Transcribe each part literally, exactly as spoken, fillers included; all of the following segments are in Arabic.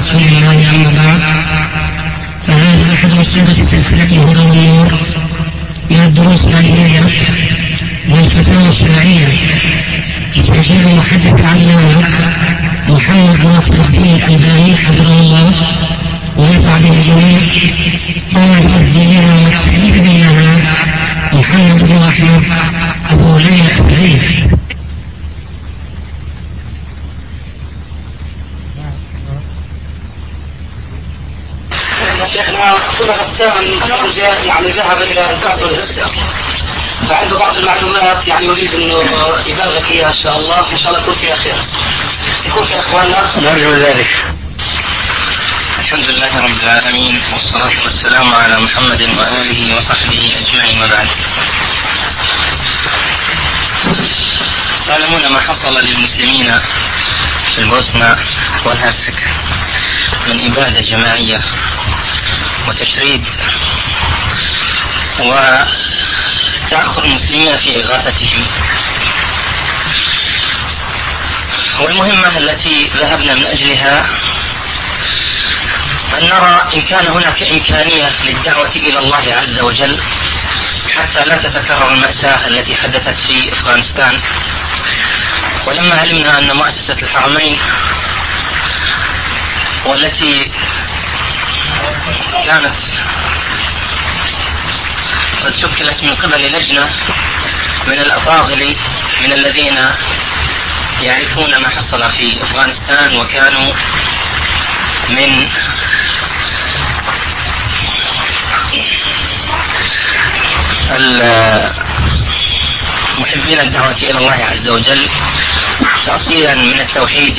رسول الله أما بعد، فهذا أحد أشرطة سلسلة هدى والنور من الدروس العلمية والفتاوى الشرعية لتسجيل المحدث العلامة محمد ناصر الدين الألباني حفظه الله ونفع به الجميع. قام بتسجيلها والتأليف بينها محمد بن أحمد أبو ليلى الريف. شيخنا كل غسان يعني ذهب الى الكاس والغسه، فعنده بعض المعلومات يعني يريد انه يبلغك اياها ان شاء الله، ان شاء الله يكون فيها خير، يكون في اخواننا نرجو ذلك. الحمد لله رب العالمين، والصلاة والسلام على محمد وآله وصحبه أجمعين، وبعد. تعلمون ما حصل للمسلمين في البوسنة والهرسك من إبادة جماعية وتشريد وتأخر المسلمين في إغاثتهم. والمهمة التي ذهبنا من أجلها أن نرى إن كان هناك إمكانية للدعوة إلى الله عز وجل حتى لا تتكرر المأساة التي حدثت في أفغانستان. ولما علمنا أن مؤسسة الحرمين والتي كانت قد شكلت من قبل لجنة من الأفاضل من الذين يعرفون ما حصل في أفغانستان وكانوا من محبين الدعوة إلى الله عز وجل تأصيلا من التوحيد،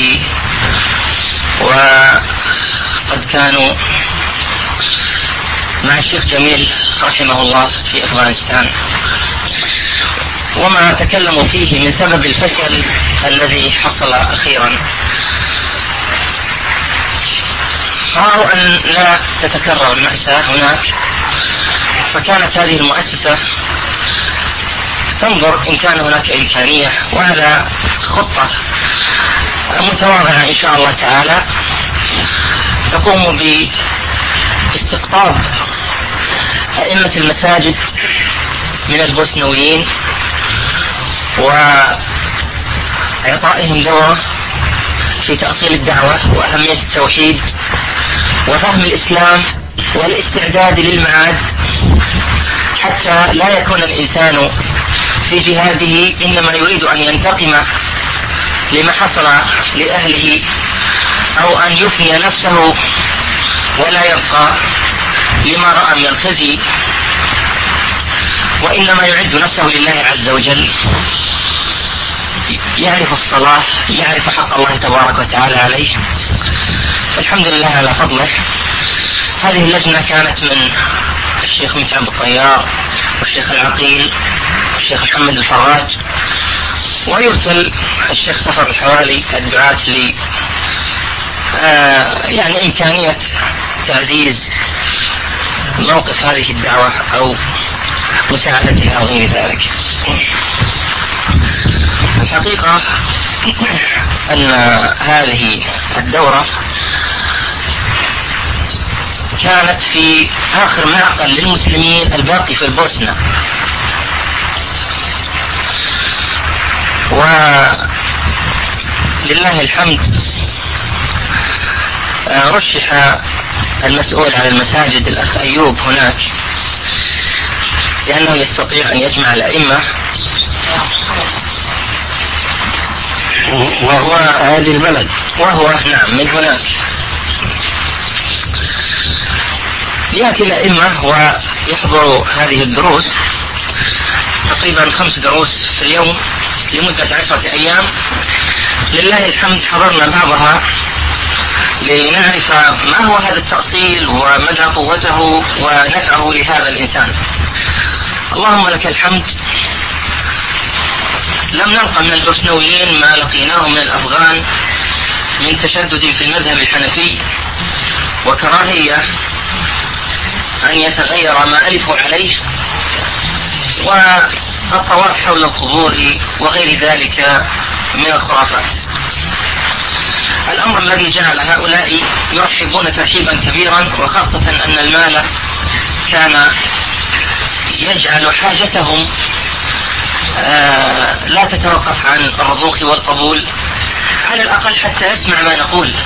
وقد كانوا مع الشيخ جميل رحمه الله في أفغانستان، وما تكلموا فيه من سبب الفشل الذي حصل أخيرا رأوا أن لا تتكرر المأساة هناك، فكانت هذه المؤسسة تنظر إن كان هناك إمكانية وعلى خطة متواضعة إن شاء الله تعالى تقوم باستقطاب أئمة المساجد من البوسنويين وإعطائهم دورة في تأصيل الدعوة وأهمية التوحيد وفهم الإسلام والاستعداد للمعاد، حتى لا يكون الإنسان في جهاده إنما يريد أن ينتقم لما حصل لأهله أو أن يفني نفسه ولا يبقى لما رأى من الخزي، وإنما يعد نفسه لله عز وجل، يعرف الصلاة، يعرف حق الله تبارك وتعالى عليه. فالحمد لله على فضله. هذه اللجنة كانت من الشيخ متعب الطيار والشيخ العقيل والشيخ محمد الفراج، ويرسل الشيخ صفر الحوالي الدعاة ل آه يعني إمكانية تعزيز موقف هذه الدعوة أو مساعدتها أو غير ذلك. الحقيقة أن هذه الدورة كانت في آخر معقل للمسلمين الباقي في البوسنة، ولله الحمد رشح المسؤول على المساجد الأخ أيوب هناك لأنه يستطيع أن يجمع الأئمة، وهو هذه البلد، وهو نعم من هناك، يأتي الأئمة ويحضروا هذه الدروس، تقريبا خمس دروس في اليوم لمدة عشرة أيام. لله الحمد حضرنا بعضها لنعرف ما هو هذا التأصيل ومدى قوته ونفعه لهذا الإنسان. اللهم لك الحمد، لم نلقى من البوسنويين ما لقيناه من الأفغان من تشدد في المذهب الحنفي وكراهية أن يتغير ما ألفوا عليه والطواف حول القبور وغير ذلك من الخرافات. الأمر الذي جعل هؤلاء يرحبون ترحيبا كبيرا، وخاصة أن المال كان يجعل حاجتهم آه لا تتوقف عن الرضوخ والقبول، على الأقل حتى يسمع ما نقول.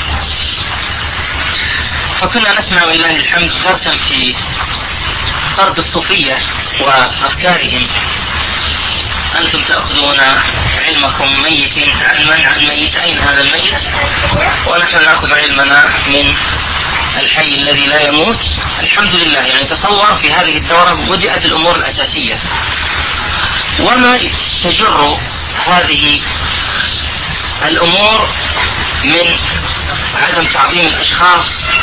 فكنا نسمع ولله الحمد درسا في طرد الصوفية وأفكارهم: أنتم تأخذون علمكم ميت عن من عن ميت، أين هذا الميت؟ ونحن نأخذ علمنا من الحي الذي لا يموت. الحمد لله. يعني تصور في هذه الدورة بدأت الأمور الأساسية، وما تجر هذه الأمور من عدم تعظيم الأشخاص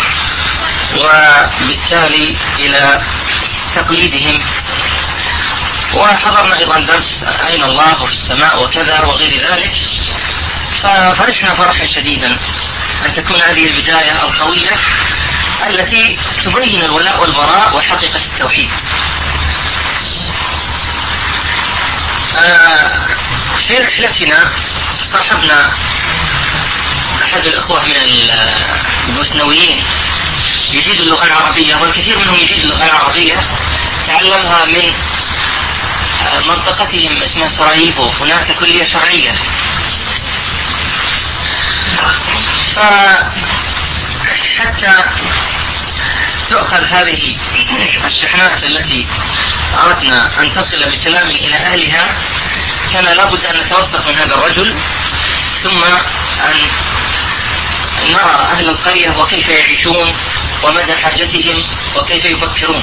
وبالتالي إلى تقليدهم. وحضرنا أيضا درس أين الله في السماء وكذا وغير ذلك، ففرحنا فرحا شديدا أن تكون هذه البداية القوية التي تبين الولاء والبراء وحقيقة التوحيد. في رحلتنا صاحبنا أحد الأخوة من البوسنويين يجيد اللغة العربية، والكثير منهم يجيد اللغة العربية، تعلمها من منطقتهم اسمها سراييفو، هناك كلية شرعية. فحتى تؤخذ هذه الشحنات التي أردنا أن تصل بسلام إلى أهلها، كان لابد أن نتوثق من هذا الرجل، ثم أن نرى أهل القرية وكيف يعيشون ومدى حاجتهم وكيف يفكرون.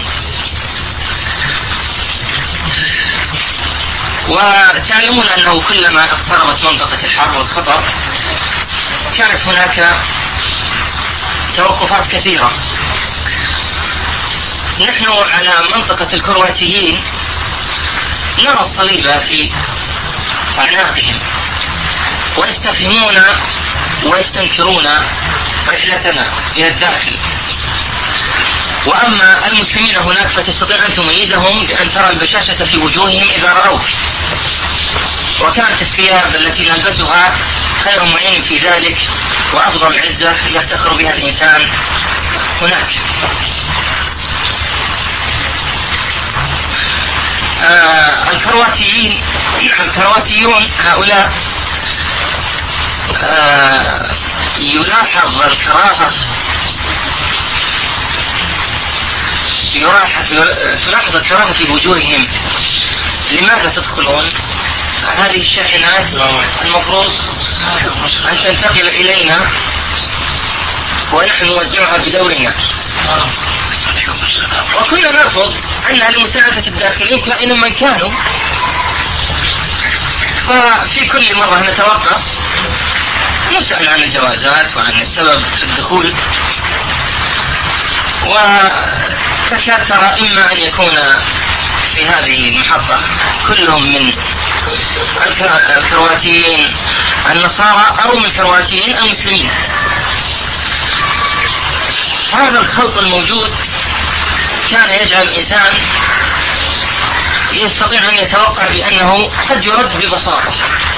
وتعلمون أنه كلما اقتربت منطقة الحرب والخطر كانت هناك توقفات كثيرة. نحن على منطقة الكرواتيين نرى الصليب في أعناقهم ويستفهمون ويستنكرون رحلتنا إلى الداخل. وأما المسلمين هناك فتستطيع أن تميزهم بأن ترى البشاشة في وجوههم إذا رأوك، وكانت الثياب التي نلبسها خير معين في ذلك وأفضل عزة يفتخر بها الإنسان هناك. آه الكرواتيين الكرواتيون هؤلاء آه يلاحظ الكراهة تلاحظ الكراهة في وجوههم. لماذا تدخلون؟ هذه الشاحنات المفروض أن تنتقل إلينا ونحن نوزعها بدورنا، وكنا نرفض أنها لمساعدة الداخلين كائنا من كانوا. ففي كل مرة نتوقف نسأل عن الجوازات وعن السبب في الدخول، وتكاد ترى إما أن يكون في هذه المحطة كلهم من الكرواتيين النصارى أو من الكرواتيين المسلمين. هذا الخلط الموجود كان يجعل الإنسان يستطيع أن يتوقع بأنه قد يرد ببساطة: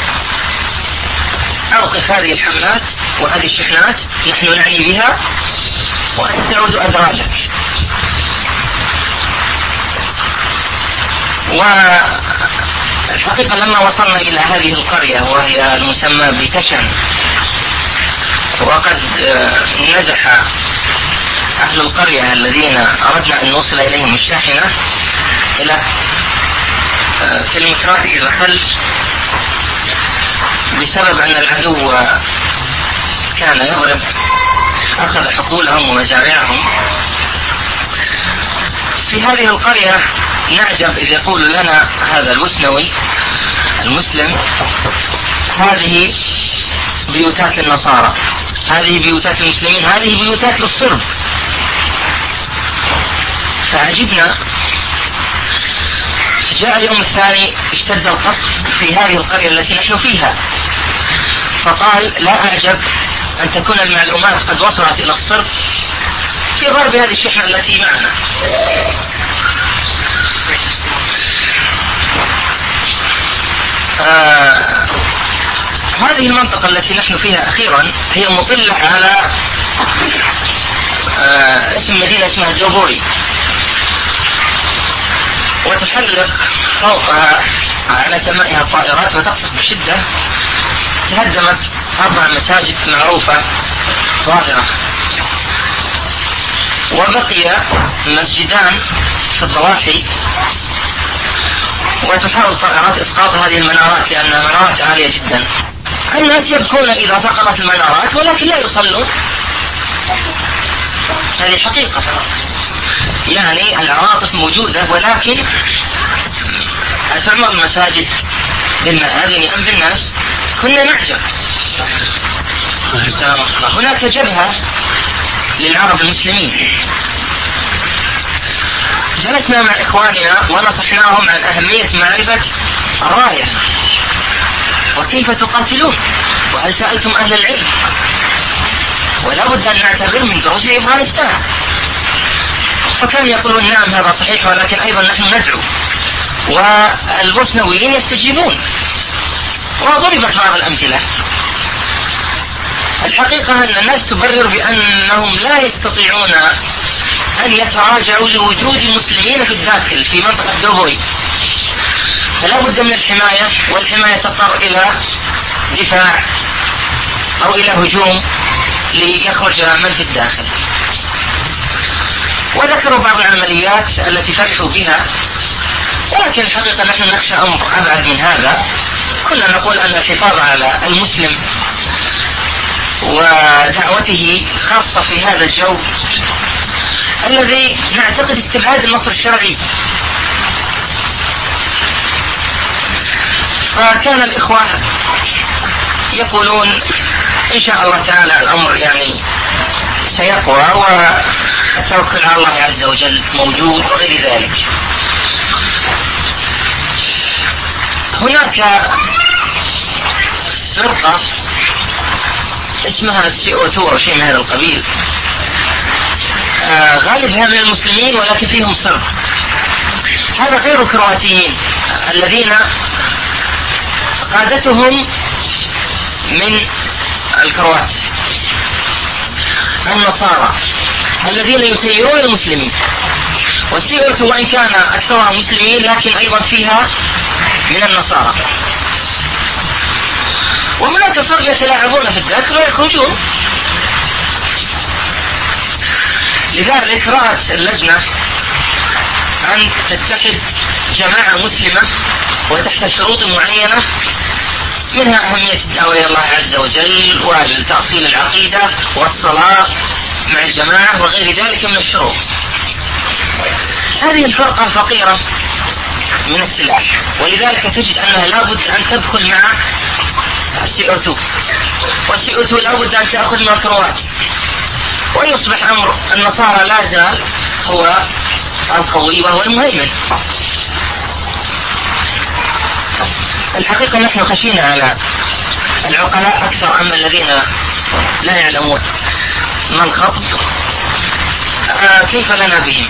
أوقف هذه الحملات وهذه الشحنات نحن نعني بها وأنت تعود أدراجك. والحقيقة لما وصلنا إلى هذه القرية وهي المسمى بتشن، وقد نزح أهل القرية الذين أردنا أن نوصل إليهم الشاحنة إلى كيلومترات إلى الخلف بسبب أن العدو كان يضرب، أخذ حقولهم ومزارعهم. في هذه القرية نعجب إذ يقول لنا هذا البوسنوي المسلم: هذه بيوتات للنصارى، هذه بيوتات المسلمين، هذه بيوتات للصرب. فعجبنا. جاء اليوم الثاني اشتد القصف في هذه القرية التي نحن فيها، فقال: لا أعجب أن تكون المعلومات قد وصلت إلى الصرب في ضرب هذه الشحنة التي معنا. آه هذه المنطقة التي نحن فيها أخيرا هي مطلة على آه اسم مدينة اسمها دوبوي، وتحلق فوقها على سمائها الطائرات وتقصف بشدة. تهدمت أربع مساجد معروفة ظاهرة، وبقي مسجدان في الضواحي، وتحاول الطائرات إسقاط هذه المنارات لأنها منارات عالية جدا. الناس يبكون إذا سقطت المنارات ولكن لا يصلون، هذه حقيقة. يعني العواطف موجودة، ولكن أتعمر المساجد بالمآذن أم بالناس؟ كنا نعجب. هناك جبهة للعرب المسلمين، جلسنا مع إخواننا ونصحناهم عن أهمية معرفة الراية وكيف تقاتلون، وهل سألتم أهل العلم، ولا بد أن نعتبر من دروس أفغانستان. فكانوا يقولون نعم هذا صحيح، ولكن أيضا نحن ندعو، والبوسنويين يستجيبون. وضربت بعض الأمثلة. الحقيقة أن الناس تبرر بأنهم لا يستطيعون أن يتراجعوا لوجود المسلمين في الداخل في منطقة دوبوي، فلا بد من الحماية، والحماية تضطر إلى دفاع أو إلى هجوم ليخرج من في الداخل. وذكروا بعض العمليات التي فرحوا بها، ولكن الحقيقة نحن نخشى أمر أبعد من هذا. كنا نقول أن الحفاظ على المسلم ودعوته خاصة في هذا الجو الذي نعتقد استبعاد النصر الشرعي. فكان الإخوة يقولون إن شاء الله تعالى الأمر يعني سيقوى، والتوكل على الله عز وجل موجود وغير ذلك. هناك فرقة اسمها سي او تو أو شيء من هذا القبيل، آه غالبها من المسلمين ولكن فيهم صرب. هذا غير الكرواتيين الذين قادتهم من الكروات، النصارى الذين يسيرون المسلمين. والسي او تو وإن كان أكثرها مسلمين لكن أيضا فيها من النصارى، وهناك صرب يتلاعبون في الداخل ويخرجون. لذلك رأت اللجنة أن تتحد جماعة مسلمة وتحت شروط معينة، منها أهمية الدعوة إلى الله عز وجل وتأصيل العقيدة والصلاة مع الجماعة وغير ذلك من الشروط. هذه الفرقة فقيرة من السلاح، ولذلك تجد أنها لابد أن تدخل مع السي او تو، والسي او تو لابد أن تأخذ من الكروات، ويصبح أمر النصارى لا زال هو القوي وهو المهيمن. الحقيقة نحن خشينا على العقلاء أكثر أما الذين لا يعلمون ما الخطب، آه كيف لنا بهم.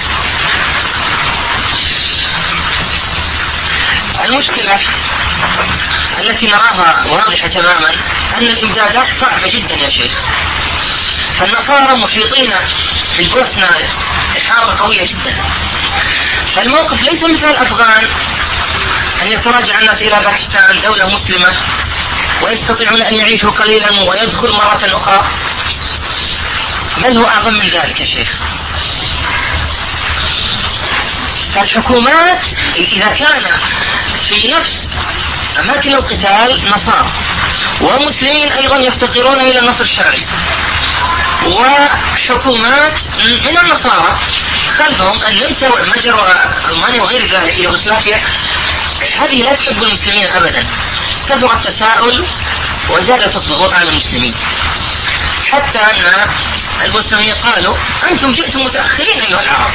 المشكلة التي نراها واضحة تماما أن الإمدادات صعبة جدا يا شيخ. فالنصارى محيطين بالبوسنة إحاطة قوية جدا، فالموقف ليس مثل الأفغان أن يتراجع الناس إلى باكستان دولة مسلمة ويستطيعون أن يعيشوا قليلا ويدخل مرة أخرى، بل هو أعظم من ذلك يا شيخ. فالحكومات إذا كان في نفس أماكن القتال نصارى ومسلمين أيضا يفتقرون إلى النصر الشرعي، وحكومات من النصارى خلفهم النمسا والمجر وألمانيا وغير ذلك يوغوسلافيا، هذه لا تحب المسلمين أبدا. كثر التساؤل وزادت الضغوط على المسلمين، حتى أن البوسنيين قالوا أنتم جئتم متأخرين أيها العرب.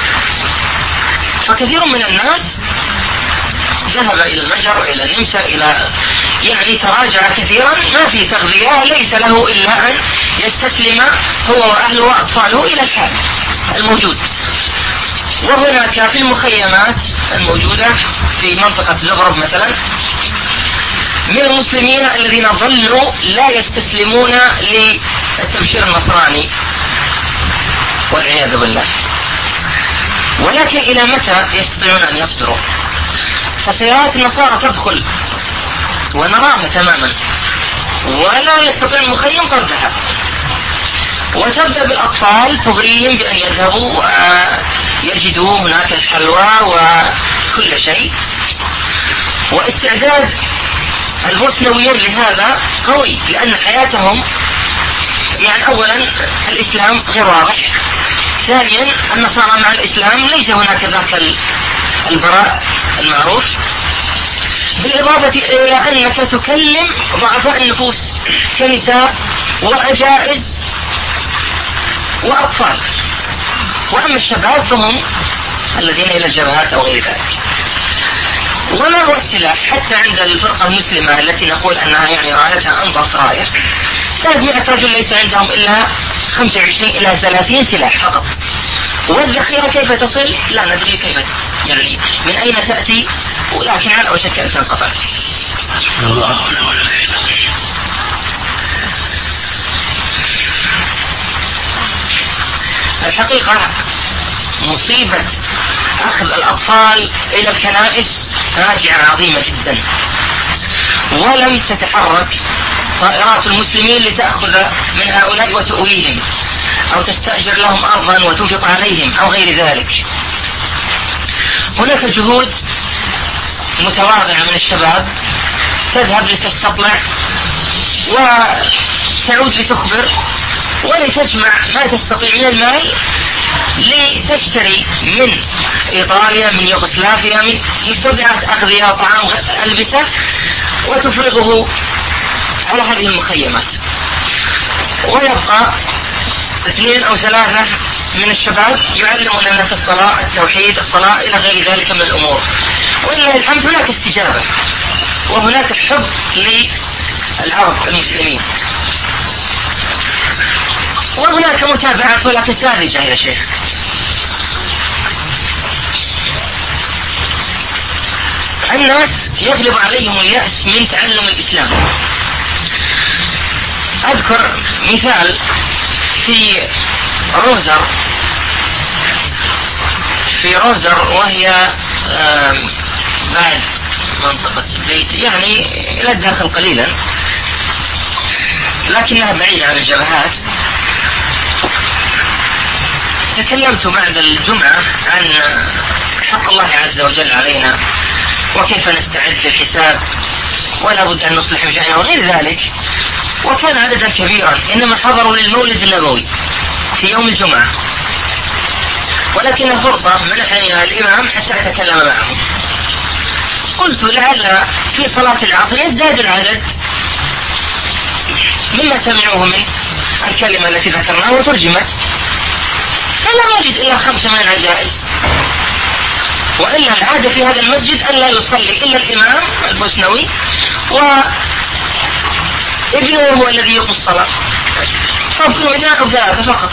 فكثير من الناس ذهب إلى المجر وإلى النمسا، إلى يعني تراجع كثيرا، ما في تغذية، ليس له إلا أن يستسلم هو وأهله وأطفاله إلى الحال الموجود. وهناك في المخيمات الموجودة في منطقة زغرب مثلا من المسلمين الذين ظلوا لا يستسلمون للتبشير النصراني والعياذ بالله. ولكن إلى متى يستطيعون أن يصبروا؟ فسيارات النصارى تدخل ونراها تماما ولا يستطيع المخيم طردها، وتبدأ بالأطفال تغريهم بأن يذهبوا ويجدوا هناك الحلوى وكل شيء. واستعداد البوسنويين لهذا قوي، لأن حياتهم يعني أولا الإسلام غير واضح، ثانيا النصارى مع الإسلام ليس هناك ذاك البراء المعروف، بالإضافة إلى أنك تكلم ضعفاء النفوس كنساء وعجائز وأطفال. وأما الشباب فهم الذين إلى الجبهات أو غير ذلك. وما هو السلاح حتى عند الفرقة المسلمة التي نقول أنها يعني رايتها أنظف راية؟ ثلاثمائة رجل ليس عندهم إلا خمسة وعشرين إلى ثلاثين سلاح فقط، والذخيرة كيف تصل لا ندري كيف يعني من أين تأتي، ولكن على وشك أن تنقطع. الحقيقة مصيبة أخذ الأطفال إلى الكنائس فاجعة عظيمة جدا، ولم تتحرك طائرات المسلمين لتأخذ من هؤلاء وتؤويهم أو تستأجر لهم أرضا وتنفق عليهم أو غير ذلك. هناك جهود متواضعة من الشباب تذهب لتستطلع وتعود لتخبر ولتجمع ما تستطيع من المال لتشتري من إيطاليا من يوغوسلافيا من مستودعات أغذية وطعام ألبسة وتفرغه على هذه المخيمات، ويبقى اثنين أو ثلاثة من الشباب يعلمون الناس الصلاة التوحيد الصلاة إلى غير ذلك من الأمور. ولله الحمد هناك استجابة وهناك حب للعرب المسلمين، وهناك متابعة ولكن ساذجة يا شيخ. الناس يغلب عليهم اليأس من تعلم الإسلام. أذكر مثال في روزر في روزر وهي بعد منطقة بيت يعني إلى الداخل قليلا لكنها بعيدة عن الجبهات. تكلمت بعد الجمعة عن حق الله عز وجل علينا وكيف نستعد للحساب ولا بد أن نصلح مشاعرنا وغير ذلك، وكان عددا كبيرا إنما حضروا للمولد النبوي في يوم الجمعة، ولكن فرصة منحني الإمام حتى أتكلم معهم. قلت لعل في صلاة العصر يزداد العدد مما سمعوه من الكلمة التي ذكرناها وترجمت، فلا نجد إلا خمسة من العجائز، وإلا العادة في هذا المسجد أن لا يصلي إلا الإمام البوسنوي وابنه هو الذي يقوم الصلاة، فأذكروا اثنان أو ثلاثة فقط.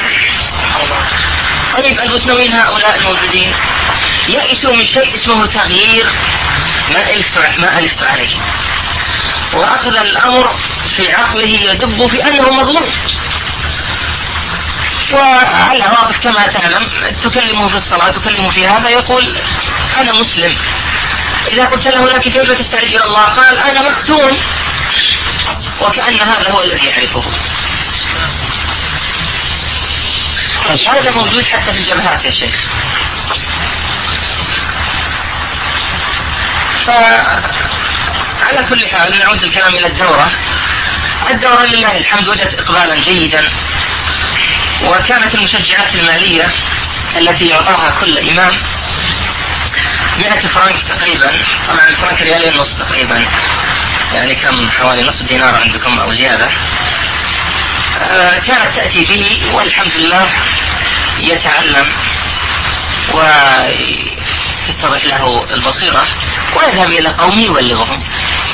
طيب البوسنويين هؤلاء الموجودين يأسوا من شيء اسمه تغيير ما ألفت ما ألفت عليه، وأخذ الأمر في عقله يدب في أنه مظلوم، وعلى واضح كما تعلم تكلمه في الصلاة تكلمه في هذا يقول أنا مسلم. إذا قلت له لك كيف تستعد إلى الله قال أنا مختون، وكأن هذا هو الذي يعرفه. هذا موجود حتى في الجبهات يا شيخ. فعلى كل حال نعود الكلام إلى الدورة. الدورة لله الحمد وجدت إقبالا جيدا، وكانت المشجعات المالية التي يعطاها كل إمام مئة فرنك تقريبا، طبعا الفرنك ريالين نص تقريبا، يعني كم حوالي نصف دينار عندكم أو زيادة. آه كانت تأتي به والحمد لله يتعلم وتتضح له البصيرة ويذهب إلى قومه يبلغهم.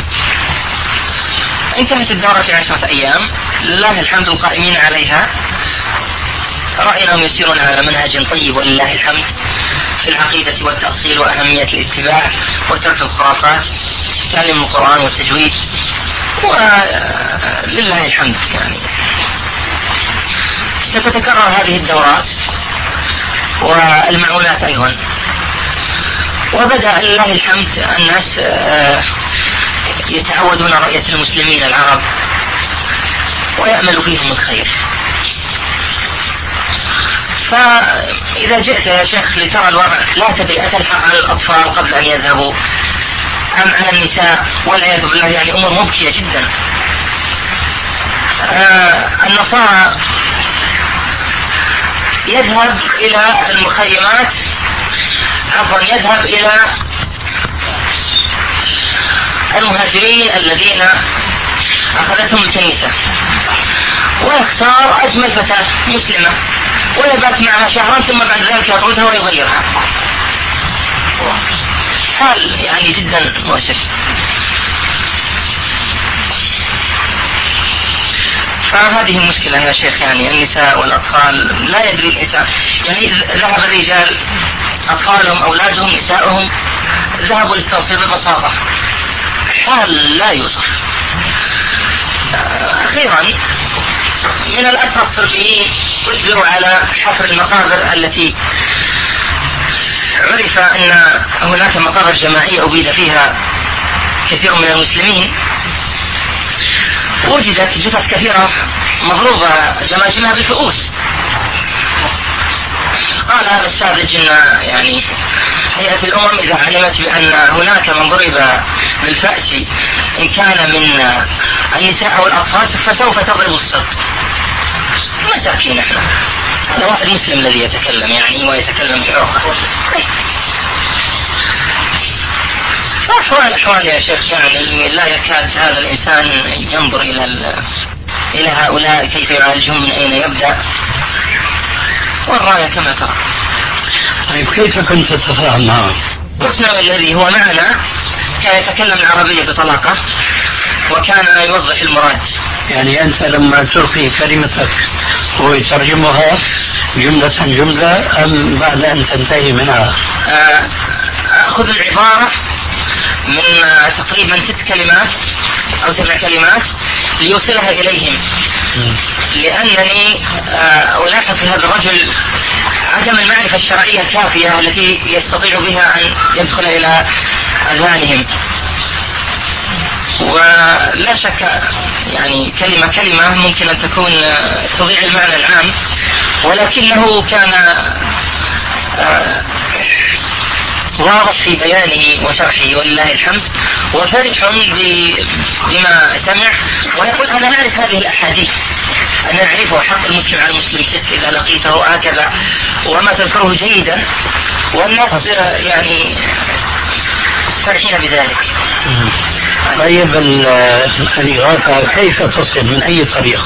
انتهت الدورة في عشرة أيام لله الحمد القائمين عليها رأيناهم يسيرون على منهج طيب ولله الحمد في العقيدة والتأصيل وأهمية الاتباع وترك الخرافات تعليم القرآن والتجويد، ولله الحمد يعني ستتكرر هذه الدورات والمعونات أيضا. وبدأ لله الحمد الناس يتعودون رؤية المسلمين العرب ويأمل فيهم الخير. فإذا جئت يا شيخ لترى الوضع لا تدري أتلحق على الأطفال قبل أن يذهبوا أم على النساء، والعياذ بالله يعني أمور مبكية جدا. آه النصارى يذهب إلى المخيمات، عفوا يذهب إلى المهاجرين الذين أخذتهم الكنيسة ويختار أجمل فتاة مسلمة ويبات معها شهرا ثم بعد ذلك يطردها ويغيرها. حال يعني جدا مؤسف. فهذه المشكلة يا شيخ، يعني النساء والأطفال لا يدري الإنسان، يعني ذهب الرجال أطفالهم أولادهم نساؤهم ذهبوا للتنصير ببساطة، حال لا يوصف. أخيرا من الأسرى الصرفيين أجبروا على حفر المقابر التي عرف أن هناك مقابر جماعية أبيد فيها كثير من المسلمين، وجدت جثث كثيرة مضروبة جماجمها بالفؤوس. قال هذا الساذج إن يعني هيئة الأمم إذا علمت بأن هناك من ضرب بالفأس إن كان من النساء أو الأطفال فسوف تضرب الصب. مساكين احنا، هذا واحد مسلم الذي يتكلم يعني ويتكلم بحرقة. فأحوال أحوال يا شيخ يعني لا يكاد هذا الإنسان ينظر إلى إلى هؤلاء كيف يعالجهم، من أين يبدأ، والرأي كما ترى. طيب كيف كنت تتفاهم معه؟ قسنا الذي هو معنا كان يتكلم العربية بطلاقة وكان يوضح المراد. يعني أنت لما تلقي كلمتك هو يترجمها جملة جملة أم بعد أن تنتهي منها؟ أخذ العبارة من تقريبا ست كلمات أو سبع كلمات ليوصلها إليهم، لأنني ألاحظ في هذا الرجل عدم المعرفة الشرعية الكافية التي يستطيع بها أن يدخل إلى أذهانهم. ولا شك يعني كلمة كلمة ممكن أن تكون تضيع المعنى العام، ولكنه كان واضح في بيانه وشرحه ولله الحمد، وفرح بما سمع، ويقول أنا أعرف هذه الأحاديث، أنا أعرفه حق المسلم على المسلم ست إذا لقيته هكذا، وما تذكره جيدا، والناس يعني فرحين بذلك. طيب الإغاثة كيف تصل من أي طريقة؟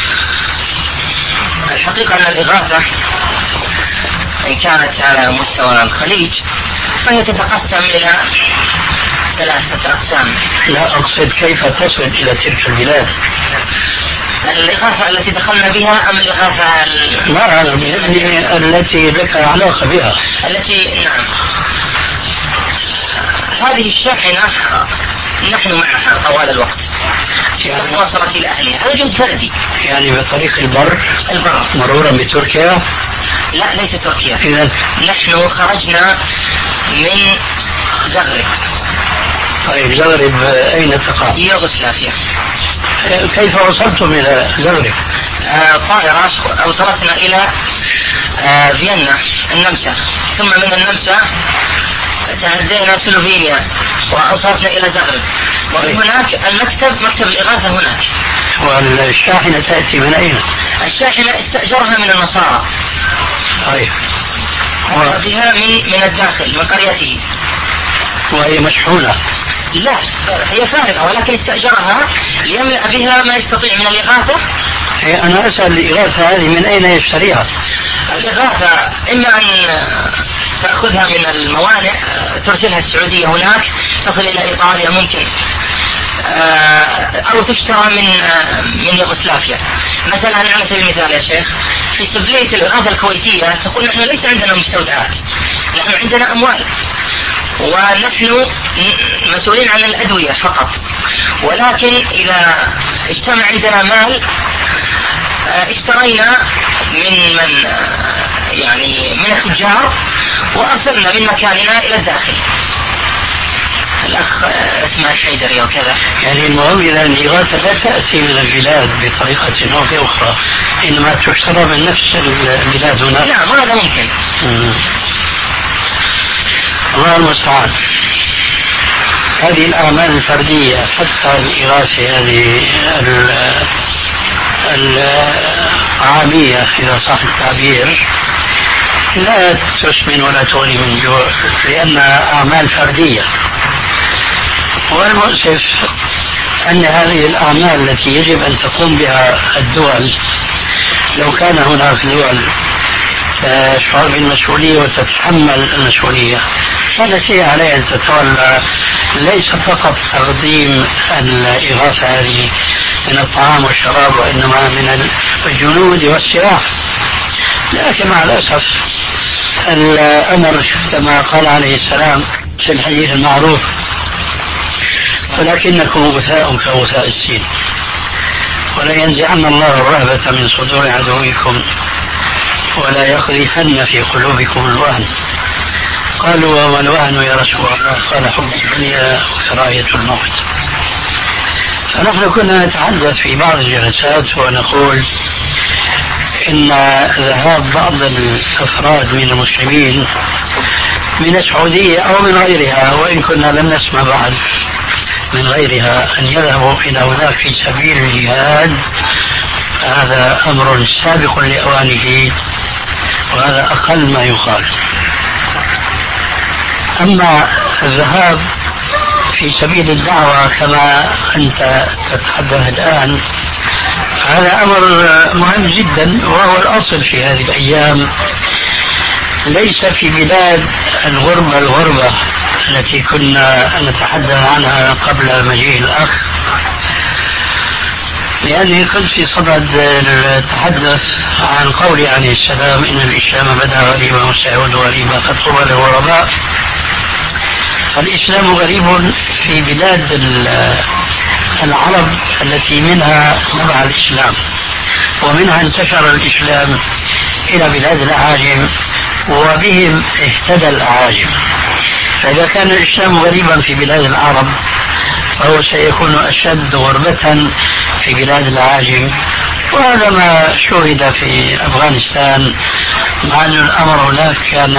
الحقيقة أن الإغاثة إن كانت على مستوى الخليج فهي تتقسم إلى ثلاثة أقسام. لا أقصد كيف تصل إلى تلك البلاد. الإغاثة التي دخلنا بها أم الإغاثة ال... لا أنا بإذني التي لك علاقة بها. التي نعم، هذه الشاحنة نحن معها طوال الوقت يعني وصلت إلى أهلها، هذا جهد فردي. يعني بطريق البر البر مرورا بتركيا؟ لا ليس تركيا. إذن نحن خرجنا من زغرب. طيب زغرب أين تقع؟ يوغوسلافيا. كيف وصلتم إلى زغرب؟ آه طائرة أوصلتنا إلى آه فيينا النمسا، ثم من النمسا تعدينا سلوفينيا وأوصلتنا إلى زغرب، ومن هناك المكتب مكتب الإغاثة هناك. والشاحنة تأتي من أين؟ الشاحنة استأجرها من النصارى. طيب و... بها من من الداخل من قريته. وهي مشحونة؟ لا هي فارغة، ولكن استأجرها ليملأ بها ما يستطيع من الإغاثة. أنا أسأل الإغاثة هذه من أين يشتريها؟ الإغاثة إما أن تأخذها من الموانئ ترسلها السعودية هناك تصل إلى إيطاليا ممكن، أو تشترى من من يوغوسلافيا. مثلا على سبيل المثال يا شيخ في سبلية الإغاثة الكويتية تقول نحن ليس عندنا مستودعات، نحن عندنا أموال، ونحن مسؤولين عن الأدوية فقط، ولكن إذا اجتمع عندنا مال اشترينا من من يعني من التجار وأرسلنا من مكاننا إلى الداخل. الأخ اسمه الحيدري وكذا. يعني المهم إذا الإغاثة لا تأتي من البلاد بطريقة أو بأخرى، إنما تشترى من نفس البلاد هناك. نعم هذا ممكن. مم. الله المستعان. هذه الأعمال الفردية حتى الإغاثة هذه العامية إذا صح التعبير لا تسمن ولا تغني من جوع، لأنها أعمال فردية. والمؤسف أن هذه الأعمال التي يجب أن تقوم بها الدول، لو كان هناك دول تشعر بالمسؤولية وتتحمل المسؤولية، فالتي عليها أن تتولى ليس فقط تقديم الإغاثة هذه من الطعام والشراب، وإنما من الجنود والسلاح. لكن مع الأسف الأمر كما قال عليه السلام في الحديث المعروف: ولكنكم غثاء كغثاء السيل، ولينزعن الله الرهبة من صدور عدوكم ولا يقذفن في قلوبكم الوهن. قالوا: وما الوهن يا رسول الله؟ قال: حب الدنيا وكراهية الموت. فنحن كنا نتحدث في بعض الجلسات ونقول إن ذهاب بعض الأفراد من المسلمين من السعودية أو من غيرها، وإن كنا لم نسمع بعد من غيرها، أن يذهبوا إلى هناك في سبيل الجهاد، هذا أمر سابق لأوانه، وهذا أقل ما يقال. أما الذهاب في سبيل الدعوة كما أنت تتحدث الآن، هذا أمر مهم جدا، وهو الأصل في هذه الأيام، ليس في بلاد الغربة الغربة التي كنا نتحدث عنها قبل مجيء الأخ، لأني كنت في صدد التحدث عن قوله عليه السلام: إن الإسلام بدأ غريبا وسيعود غريبا فطوبى للغرباء. فالإسلام غريب في بلاد العرب التي منها نبع الإسلام، ومنها انتشر الإسلام إلى بلاد الأعاجم، وبهم اهتدى الأعاجم. فإذا كان الإسلام غريبا في بلاد العرب، فهو سيكون أشد غربة في بلاد الأعاجم. وهذا ما شوهد في أفغانستان، مع أن الأمر هناك كان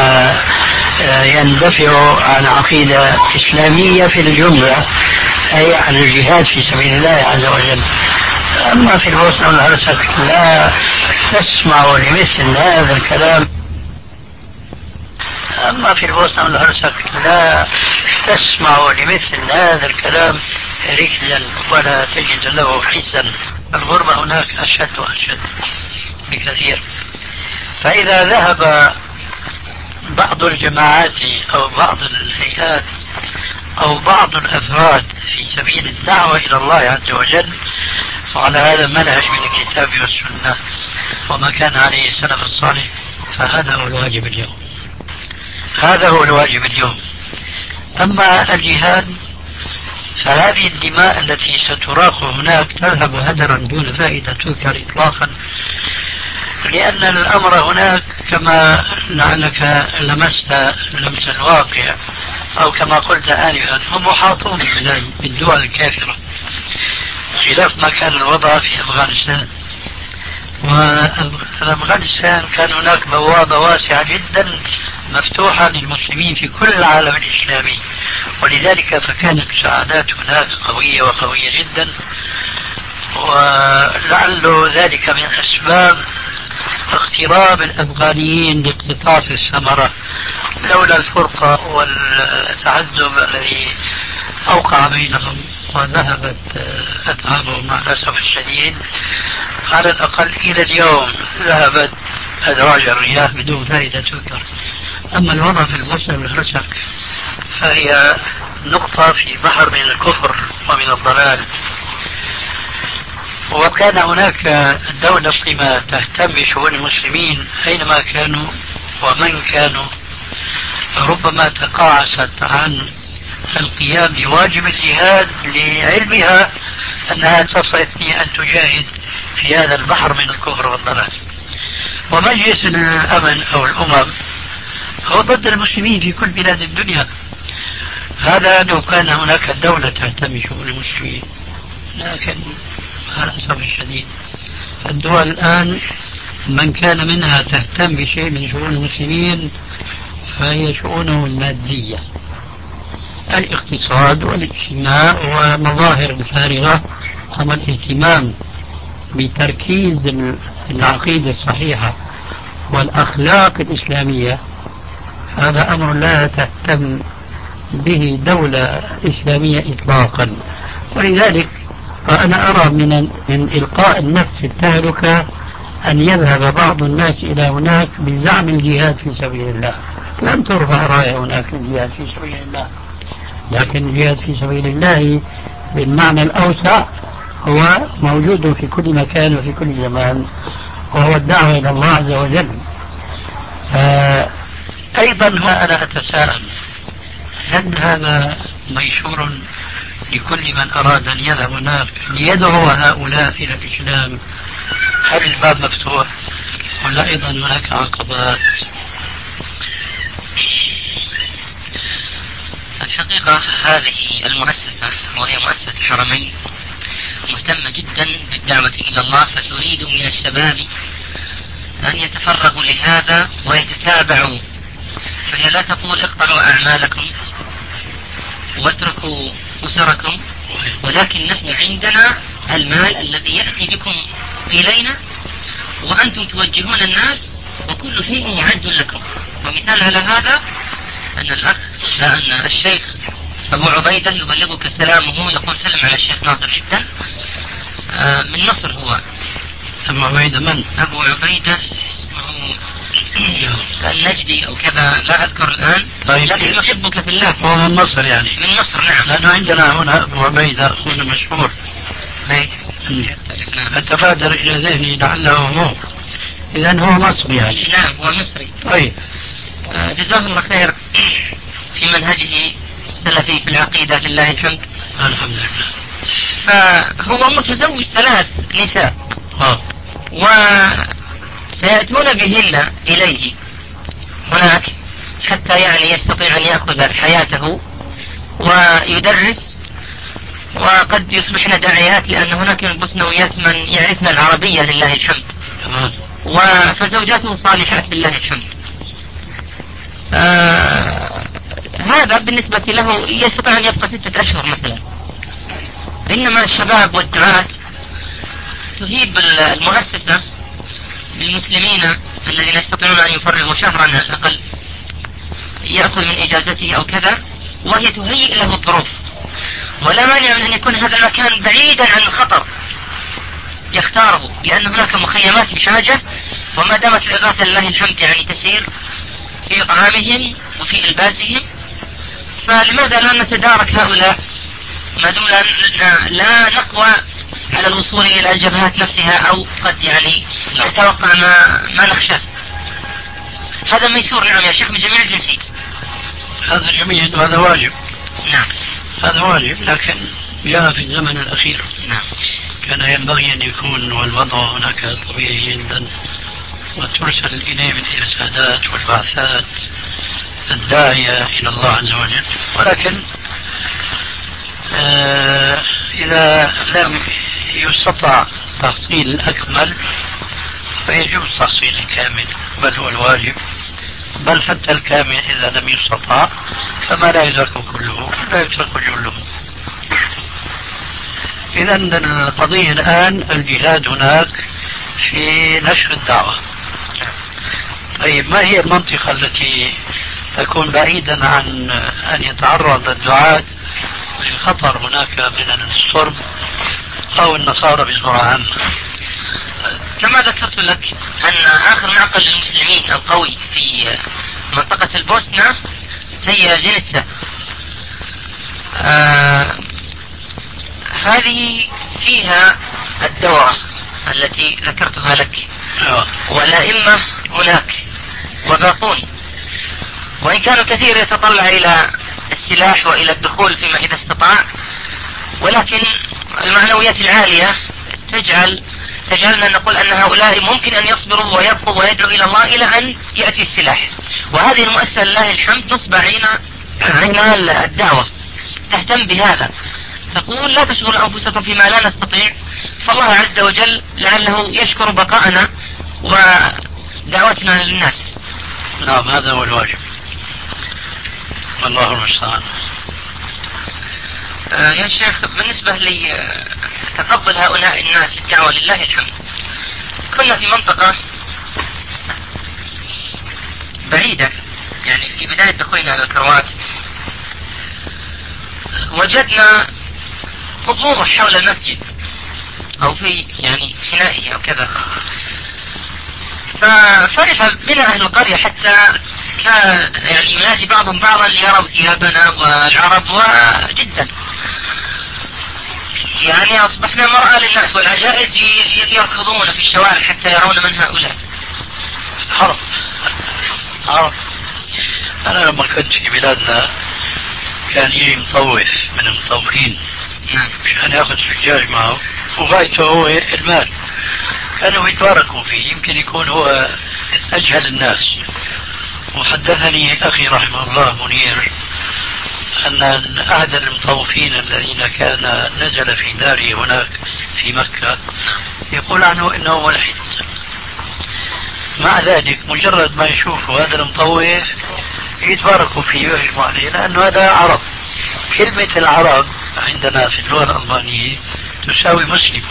يندفع عن عقيدة إسلامية في الجملة، أي عن الجهاد في سبيل الله عز وجل. أما في البوسنة والهرسك لا تسمع لمثل هذا الكلام أما في البوسنة والهرسك لا تسمع لمثل هذا الكلام ركزا ولا تجد له حسا. الغربة هناك أشد وأشد بكثير. فإذا ذهب بعض الجماعات أو بعض الهيئات أو بعض الأفراد في سبيل الدعوة إلى الله عز وجل، وعلى هذا منهج من الكتاب والسنة وما كان عليه السلف الصالح، فهذا هو الواجب اليوم. هذا هو الواجب اليوم. أما الجهاد فهذه الدماء التي ستراق هناك تذهب هدرا دون فائدة تذكر إطلاقا، لأن الأمر هناك كما لعلك لمست لمس الواقع، أو كما قلت آنفا، هم محاطون بالدول الكافرة، خلاف ما كان الوضع في أفغانستان. وأفغانستان كان هناك بوابة واسعة جدا مفتوحة للمسلمين في كل العالم الإسلامي، ولذلك فكانت المساعدات هناك قوية وقوية جدا. ولعل ذلك من أسباب اقتراب الأفغانيين لاقتطاف الثمرة، لولا الفرقة والتعذب الذي أوقع بينهم وذهبت أثارهم مع الأسف الشديد. على الأقل إلى اليوم ذهبت أدراج الرياح بدون فائدة تذكر. أما الوضع في البوسنة والهرسك فهي نقطة في بحر من الكفر ومن الضلال. وكان هناك دولة قيمة تهتم بشؤون المسلمين أينما كانوا ومن كانوا، ربما تقاعست عن القيام بواجب الجهاد لعلمها أنها تستطيع أن تجاهد في هذا البحر من الكفر والضلال. ومجلس الأمن أو الأمم هو ضد المسلمين في كل بلاد الدنيا. هذا لو كان هناك دولة تهتم بشؤون المسلمين، لكن على الأسف الشديد الدول الآن من كان منها تهتم بشيء من شؤون المسلمين فهي شؤونه المادية، الاقتصاد والاجتماع ومظاهر الفارغة. أما الاهتمام بتركيز العقيدة الصحيحة والأخلاق الإسلامية هذا أمر لا تهتم به دولة إسلامية إطلاقا. ولذلك فأنا أرى من, من إلقاء النفس في التهلكة أن يذهب بعض الناس إلى هناك بزعم الجهاد في سبيل الله. لم ترفع راية هناك الجهاد في سبيل الله، لكن الجهاد في سبيل الله بالمعنى الأوسع هو موجود في كل مكان وفي كل زمان، وهو الدعوة إلى الله عز وجل. آه أيضا ما أنا أتساءل، هل هذا ميسور لكل من أراد أن يذهب هناك ليدعو هؤلاء إلى الإسلام؟ هل الباب مفتوح ولا أيضا هناك عقبات؟ الحقيقة هذه المؤسسة وهي مؤسسة الحرمين مهتمة جدا بالدعوة إلى الله، فتريد من الشباب أن يتفرغوا لهذا ويتتابعوا. فهي لا تقول اقطعوا أعمالكم واتركوا أسركم، ولكن نحن عندنا المال الذي يأتي بكم إلينا وأنتم توجهون الناس وكل شيء معد لكم. ومثال على هذا أن الأخ أن الشيخ أبو عبيدة يبلغك سلامه، يقول سلم على الشيخ ناصر جدا من مصر. هو أبو عبيدة من؟ أبو عبيدة اسمه النجدي أو كذا، لا أذكر الآن. طيب لكن يحبك في الله. هو من مصر يعني؟ من مصر نعم. لأنه عندنا هنا أبو عبيدة أخونا مشهور. أتبادر إلى ذهني لعله هو. إذن هو مصري يعني؟ نعم هو مصري. طيب جزاه الله خير في منهجه السلفي في العقيدة لله الحمد. الحمد لله. فهو متزوج ثلاث نساء آه. وسيأتون بهن إليه هناك حتى يعني يستطيع أن يأخذ حياته ويدرس، وقد يصبحن داعيات لأن هناك من البوسنويات من يعرفن العربية لله الحمد. فزوجاته صالحات لله الحمد. آه هذا بالنسبة له يستطيع أن يبقى ستة أشهر مثلا. إنما الشباب والدعاة تهيب المؤسسة للمسلمين الذين يستطيعون أن يفرغوا شهرا على الأقل يأخذ من إجازته أو كذا، وهي تهيئ له الظروف. ولا مانع من أن يكون هذا المكان بعيدا عن الخطر يختاره، لأن هناك مخيمات بحاجة، وما دامت الإغاثة لله الحمد يعني تسير في إطعامهم وفي إلباسهم، فلماذا لا نتدارك هؤلاء ما دمنا لا نقوى على الوصول إلى الجبهات نفسها، أو قد يعني نتوقع ما, ما نخشاه. هذا ميسور نعم يا شيخ من جميع الجنسيات. هذا جميل وهذا واجب. نعم هذا واجب، لكن جاء في الزمن الأخير. نعم كان ينبغي أن يكون والوضع هناك طبيعي جدا، وترسل إليه من الإرسالات والبعثات الداعية إلى الله عز وجل. ولكن آه إذا لم يستطع تحصيل الأكمل فيجوز تحصيل الكامل، بل هو الواجب، بل حتى الكامل إذا لم يستطع فما لا يدرك كله لا يدرك جله. إذا القضية الآن الجهاد هناك في نشر الدعوة. طيب ما هي المنطقة التي تكون بعيدا عن أن يتعرض الدعاة للخطر هناك من الصرب أو النصارى بصورة عامة؟ كما ذكرت لك أن آخر معقل للمسلمين القوي في منطقة البوسنة هي زينتسا. آه هذه فيها الدورة التي ذكرتها لك، والأئمة هناك وباقون. وإن كان الكثير يتطلع إلى السلاح وإلى الدخول فيما إذا استطاع، ولكن المعنويات العالية تجعل تجعلنا نقول أن هؤلاء ممكن أن يصبروا ويبقوا ويدعوا إلى الله إلى أن يأتي السلاح. وهذه المؤسسة لله الحمد نصب عين عين الدعوة تهتم بهذا، تقول لا تشغلوا أنفسكم فيما لا نستطيع، فالله عز وجل لعله يشكر بقاءنا ودعوتنا للناس. نعم هذا هو الواجب، والله المستعان. آه يا شيخ، بالنسبة لتقبل هؤلاء الناس الدعوة لله الحمد، كنا في منطقة بعيدة يعني في بداية دخولنا على الكروات، وجدنا قبور حول المسجد أو في يعني فنائه أو كذا، ففرح بنا أهل القرية حتى كان يعني ينادي بعضهم بعضا ليروا ثيابنا والعرب وجدا يعني أصبحنا مرأى للناس، والعجائز يركضون في الشوارع حتى يرون من هؤلاء. حرب حرب. أنا لما كنت في بلادنا كان يجي مطوف من المطوفين مشان ياخذ حجاج معه، وغايته هو المال، كانوا يتباركوا فيه، يمكن يكون هو أجهل الناس. وحدثني أخي رحمه الله منير أن أحد المطوفين الذين كان نزل في داره هناك في مكة يقول عنه إنه ملحد، مع ذلك مجرد ما يشوفوا هذا المطوف يتباركوا فيه ويهجموا عليه، لأنه هذا عرب. كلمة العرب عندنا في اللغة الألمانية تساوي مسلم.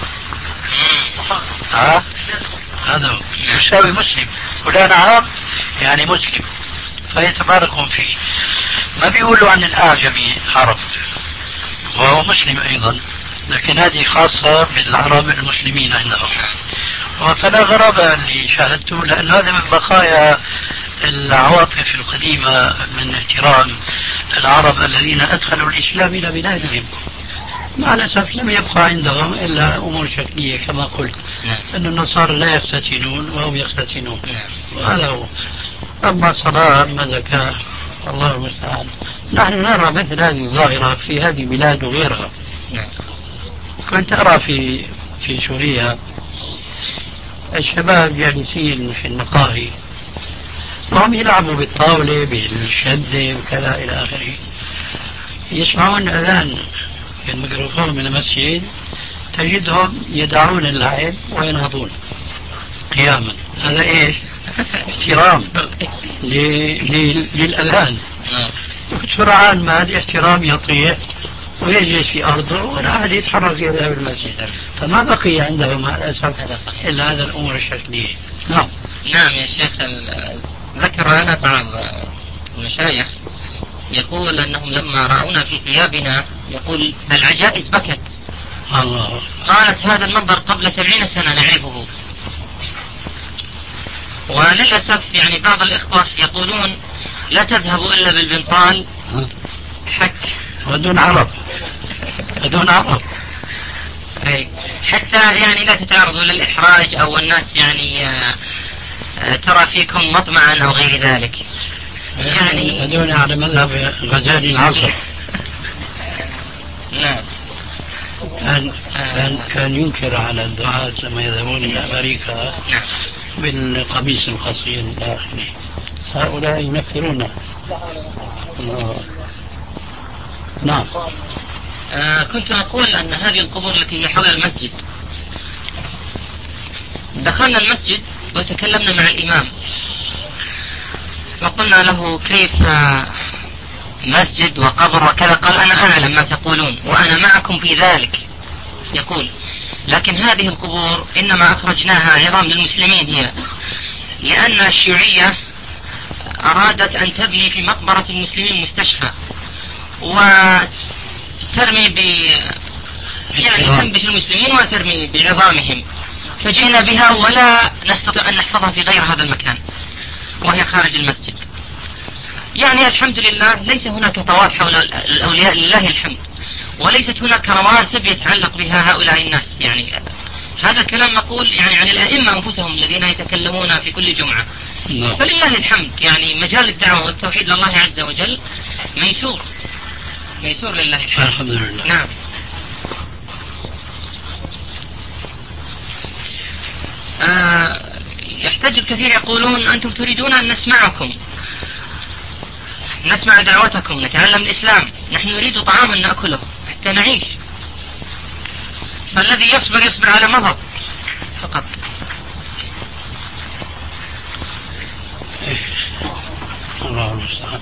ها هذا تساوي مسلم، فلان عرب يعني مسلم، فيتباركون فيه. ما بيقولوا عن الأعجمي عرب وهو مسلم أيضا، لكن هذه خاصة بالعرب المسلمين عندهم. فلا غرابة اللي شاهدته، لأن هذا من بقايا العواطف القديمة من احترام العرب الذين أدخلوا الإسلام إلى بلادهم. مع الأسف لم يبقى عندهم إلا أمور شكلية كما قلت، أن النصارى لا يختتنون وهم يختتنون، وهذا هو. أما صلاة أما زكاة الله المستعان. نحن نرى مثل هذه الظاهرة في هذه البلاد وغيرها. كنت أرى في في سوريا الشباب جالسين في المقاهي وهم يلعبوا بالطاولة بالشدة وكذا إلى آخره، يسمعون أذان في الميكروفون من المسجد، تجدهم يدعون اللعب وينهضون قياما. هذا إيش؟ احترام للأذان. سرعان ما الاحترام يطيح ويجلس في أرضه ولا أحد يتحرك يذهب المسجد. فما بقي عندهم مع الأسف إلا هذا الأمور الشكلية. نعم نعم يا شيخ، ذكر أنا بعض المشايخ يقول أنهم لما رأونا في ثيابنا يقول العجائز بكت. الله. قالت هذا المنظر قبل سبعين سنة نعرفه. وللأسف يعني بعض الإخوة يقولون لا تذهبوا إلا بالبنطال حك ودون عرب ودون عرب حتى يعني لا تتعرضوا للإحراج أو الناس يعني ترى فيكم مطمعا أو غير ذلك. يعني ودون على مذهب غزالي العصر. نعم. كان كان كان ينكر على الدعاة لما يذهبون إلى أمريكا بالقميص القصير إلى آخره. هؤلاء ينكرون. نعم. آه كنت أقول أن هذه القبور التي هي حول المسجد، دخلنا المسجد وتكلمنا مع الإمام وقلنا له كيف مسجد وقبر وكذا، قال أنا أعلم ما تقولون وأنا معكم في ذلك. يقول لكن هذه القبور إنما أخرجناها عظام للمسلمين هي، لأن الشيوعية أرادت أن تبني في مقبرة المسلمين مستشفى وترمي ب يعني تنبش المسلمين وترمي بعظامهم، فجئنا بها ولا نستطيع أن نحفظها في غير هذا المكان وهي خارج المسجد. يعني الحمد لله ليس هناك طواف حول الأولياء لله الحمد، وليست هناك رواسب يتعلق بها هؤلاء الناس. يعني هذا الكلام نقول يعني عن الأئمة أنفسهم الذين يتكلمون في كل جمعة، نعم. فلله الحمد، يعني مجال الدعوة والتوحيد لله عز وجل ميسور ميسور لله الحمد. الحمد لله. نعم. آه يحتج الكثير يقولون أنتم تريدون أن نسمعكم، نسمع دعوتكم، نتعلم الإسلام، نحن نريد طعاما نأكله حتى نعيش، فالذي يصبر يصبر على مضض فقط. الله المستعان.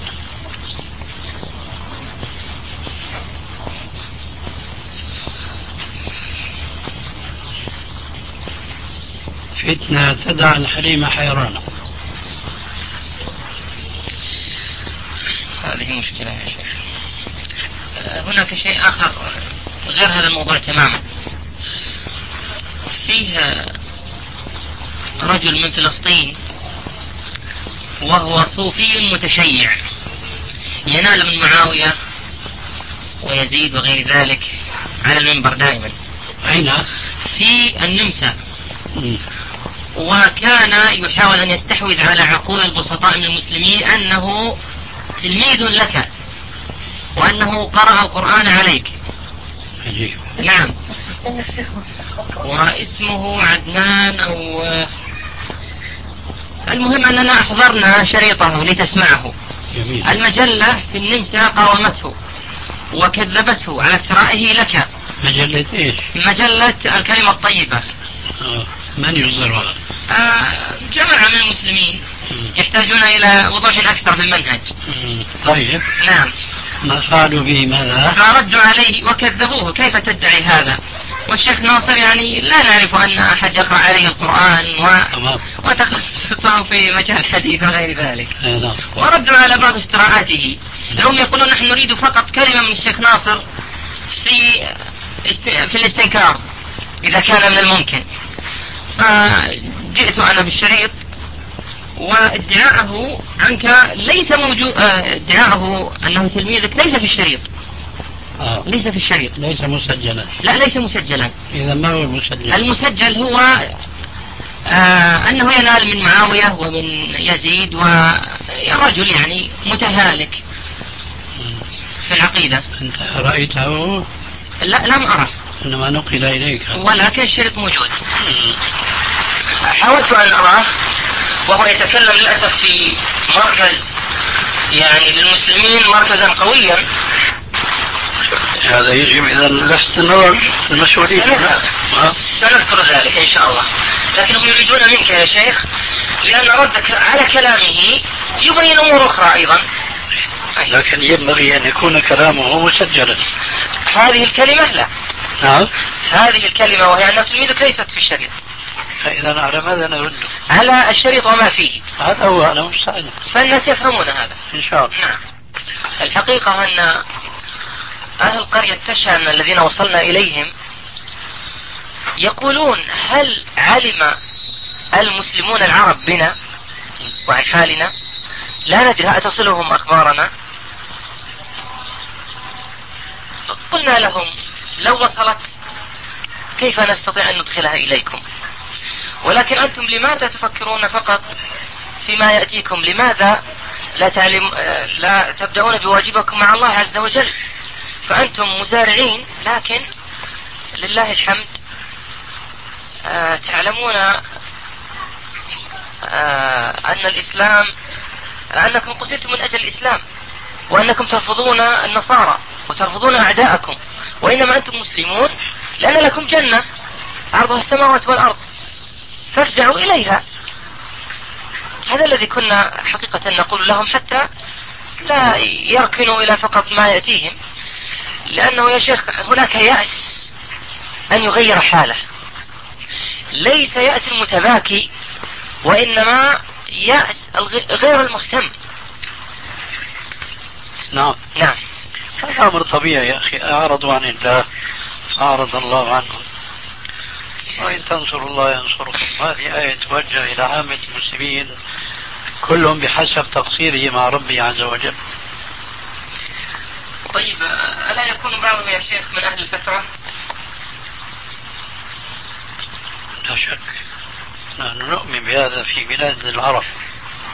فتنة تدع الحليم حيرانا. هذه مشكلة يا شيخ. هناك شيء آخر غير هذا الموضوع تماما. فيه رجل من فلسطين وهو صوفي متشيع ينال من معاوية ويزيد وغير ذلك على المنبر دائما. أين؟ في النمسا. وكان يحاول أن يستحوذ على عقول البسطاء من المسلمين أنه تلميذ لك وأنه قرأ القرآن عليك. عجيب. نعم. واسمه عدنان أو المهم أننا أحضرنا شريطه لتسمعه. جميل. المجلة في النمسا قاومته وكذبته على افترائه لك. مجلة إيش؟ مجلة الكلمة الطيبة. آه. من يصدرها؟ آه جماعة من المسلمين يحتاجون إلى وضوح أكثر في المنهج. طيب. نعم. ما فعلوا به ماذا؟ فردوا عليه وكذبوه، كيف تدعي هذا؟ والشيخ ناصر يعني لا نعرف أن أحد يقرأ عليه القرآن و... وتخصصه في مجال الحديث وغير ذلك. نعم. وردوا على بعض افتراءاته. هم يقولون نحن نريد فقط كلمة من الشيخ ناصر في است... في الاستنكار إذا كان من الممكن. فجئت أنا بالشريط وادعاءه عنك ليس موجود، ادعاءه أنه تلميذك ليس في الشريط. آه. ليس في الشريط. ليس مسجلا. لا ليس مسجلا. إذا ما هو المسجل؟ المسجل هو آه أنه ينال من معاوية ومن يزيد ورجل يعني متهالك في العقيدة. أنت رأيته؟ لا لم أره. إنما نقل إليك. ولكن الشريط موجود. حاولت أن أراه وهو يتكلم للأسف في مركز يعني للمسلمين مركزا قويا. هذا يجب إذا لفت النظر المسؤولين. سنذكر ذلك إن شاء الله. لكنهم يريدون منك يا شيخ لأن ردك على كلامه يبين أمور أخرى أيضا. لكن ينبغي أن يكون كلامه مسجلا. هذه الكلمة لا. نعم. هذه الكلمة وهي أن تلميذك ليست في الشريط. فإذا على ماذا نرد؟ على الشريط وما فيه. هذا هو أنا مستعد. فالناس يفهمون هذا إن شاء الله. نعم. الحقيقة أن أهل قرية تشان الذين وصلنا إليهم يقولون هل علم المسلمون العرب بنا وعن حالنا؟ لا ندري أتصلهم أخبارنا؟ قلنا لهم لو وصلت كيف نستطيع أن ندخلها إليكم؟ ولكن أنتم لماذا تفكرون فقط فيما يأتيكم؟ لماذا لا تعلم لا تبدأون بواجبكم مع الله عز وجل؟ فأنتم مزارعين لكن لله الحمد آه تعلمون آه أن الإسلام أنكم قتلتم من أجل الإسلام وأنكم ترفضون النصارى وترفضون أعداءكم، وإنما أنتم مسلمون لأن لكم جنة عرضها السماوات والأرض فارجعوا إليها. هذا الذي كنا حقيقة نقول لهم حتى لا يركنوا إلى فقط ما يأتيهم، لأنه يا شيخ هناك يأس أن يغير حاله، ليس يأس المتباكي وإنما يأس غير المهتم. نعم نعم. هذا أمر طبيعي يا أخي. أعرضوا عن الله أعرض الله عنهم، وإن تنصروا الله ينصركم. هذه آية توجه إلى عامة المسلمين كلهم بحسب تقصيره مع ربه عز وجل. طيب ألا يكون بعضهم يا شيخ من أهل الفترة؟ لا شك، نحن نؤمن بهذا في بلاد العرب.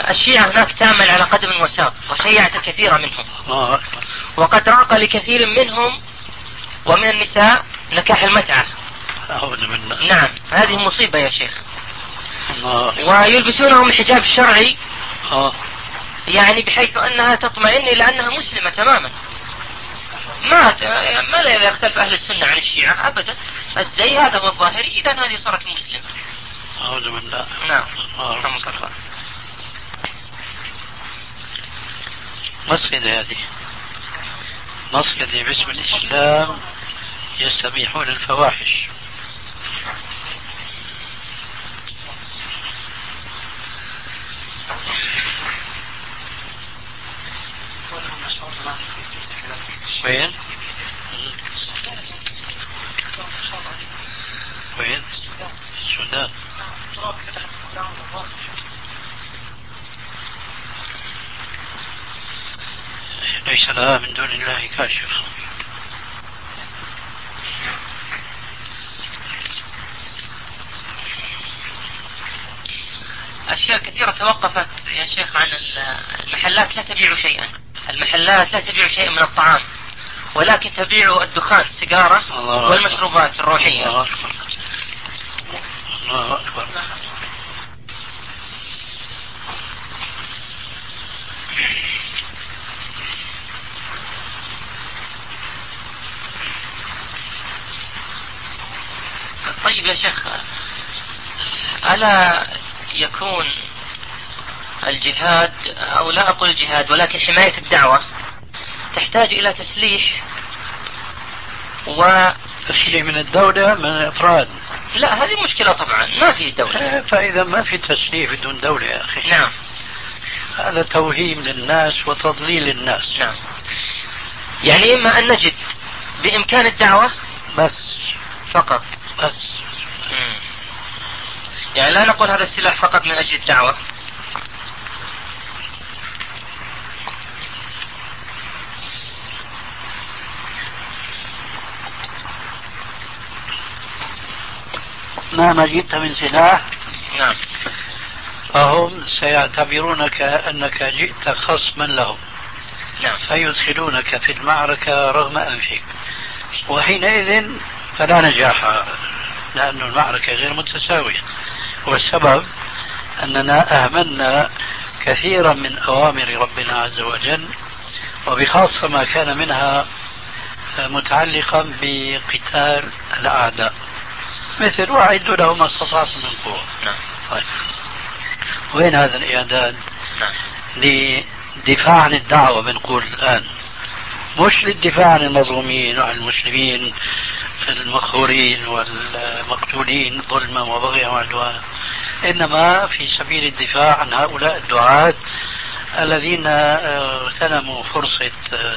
الشيعة هناك تعمل على قدم وساق وشيعت الكثير منهم، الله أكبر. وقد راق لكثير منهم ومن النساء نكاح المتعة. أعوذ بالله. نعم، هذه مصيبة يا شيخ. الله. ويلبسونهم الحجاب الشرعي آه. يعني بحيث أنها تطمئن إلى أنها مسلمة تماما. ما ما لا يختلف أهل السنة عن الشيعة أبدا، الزي هذا هو الظاهري، إذا هذه صارت مسلمة. أعوذ بالله. نعم. آه. الله. مسجد هذه مسجد باسم الإسلام يستبيحون الفواحش. وين؟ وين؟ السودان. ليس لها من دون الله كاشف. أشياء كثيرة توقفت يا شيخ عن المحلات، لا تبيع شيئا، المحلات لا تبيع شيئا من الطعام، ولكن تبيع الدخان، السيجارة والمشروبات الروحية. الله أكبر. الله أكبر. طيب يا شيخ، ألا يكون الجهاد، أو لا أقول الجهاد ولكن حماية الدعوة تحتاج إلى تسليح و تسليح من الدولة من الأفراد؟ لا، هذه مشكلة طبعا، ما في دولة. فإذا ما في تسليح بدون دولة يا أخي. نعم. هذا توهيم للناس وتضليل الناس. نعم. يعني إما أن نجد بإمكان الدعوة بس فقط. بس. مم. يعني لا نقول هذا السلاح فقط من أجل الدعوة. مهما جئت من سلاح نعم فهم سيعتبرونك أنك جئت خصما لهم. نعم. فيدخلونك في المعركة رغم أنفك، وحينئذ فلا نجاح، لأن المعركة غير متساوية. والسبب أننا أهملنا كثيرا من أوامر ربنا عز وجل، وبخاصة ما كان منها متعلقا بقتال الأعداء، مثل وأعدوا لهم ما استطعتم من قوة. نعم. طيب، وين هذا الإعداد؟ نعم. للدفاع عن الدعوة بنقول الآن، مش للدفاع عن المظلومين وعن المسلمين المقهورين والمقتولين ظلما وبغيا وعدوانا، إنما في سبيل الدفاع عن هؤلاء الدعاة الذين اغتنموا فرصة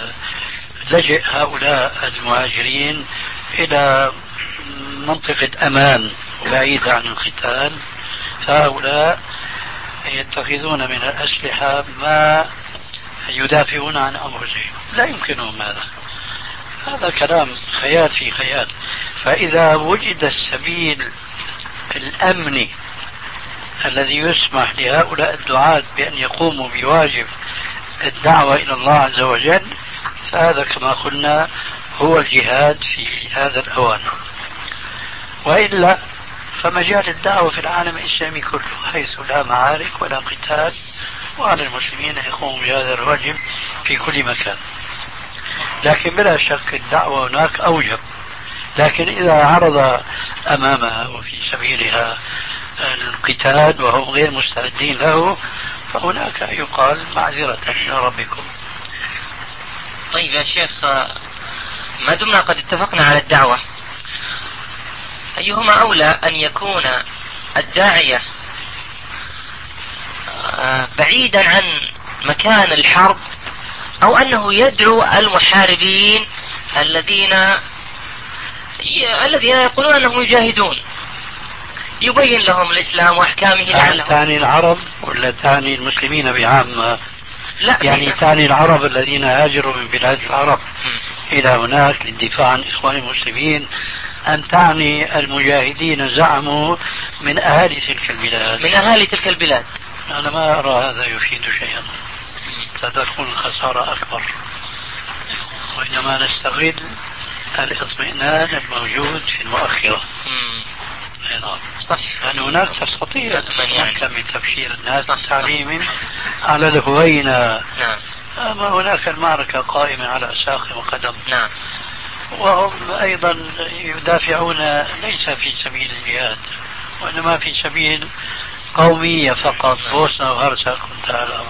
لجئ هؤلاء المهاجرين إلى منطقة أمان بعيدة عن القتال، فهؤلاء يتخذون من الأسلحة ما يدافعون عن أنفسهم. لا يمكنهم هذا، هذا كلام خيال في خيال. فإذا وجد السبيل الأمني الذي يسمح لهؤلاء الدعاة بأن يقوموا بواجب الدعوة إلى الله عز وجل، فهذا كما قلنا هو الجهاد في هذا الأوان. وإلا فمجال الدعوة في العالم الإسلامي كله حيث لا معارك ولا قتال، وعلى المسلمين أن يقوموا بهذا الواجب في كل مكان. لكن بلا شك الدعوة هناك أوجب، لكن إذا عرض أمامها وفي سبيلها القتال وهم غير مستعدين له، فهناك يقال معذرة إلى ربكم. طيب يا شيخ، ما دمنا قد اتفقنا على الدعوة، أيهما أولى أن يكون الداعية بعيدا عن مكان الحرب، أو أنه يدعو المحاربين الذين الذين يقولون أنهم يجاهدون، يبين لهم الإسلام وأحكامه لعلهم؟ تعني العرب ولا تعني المسلمين بعامة؟ لا، يعني تعني العرب الذين هاجروا من بلاد العرب م. إلى هناك للدفاع عن إخوان المسلمين، أم تعني المجاهدين زعموا من أهالي تلك البلاد؟ من أهالي تلك البلاد. أنا ما أرى هذا يفيد شيئا، ستكون الخسارة أكبر، وإنما نستغل الاطمئنان الموجود في المؤخرة. نعم صح. لأن هناك تستطيع يعني من تبشير الناس وتعليمهم على الهوينة. نعم. أما هناك المعركة قائمة على ساق وقدم. نعم. وهم أيضا يدافعون ليس في سبيل الجهاد، وإنما في سبيل قومية فقط. نعم. بوسنة وهرسك كنت على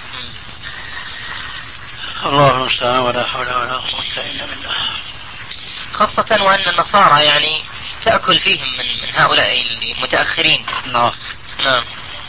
الله المستعان، ولا حول ولا قوة إلا بالله. خاصة وأن النصارى يعني تأكل فيهم من, من هؤلاء المتأخرين. نعم. نعم.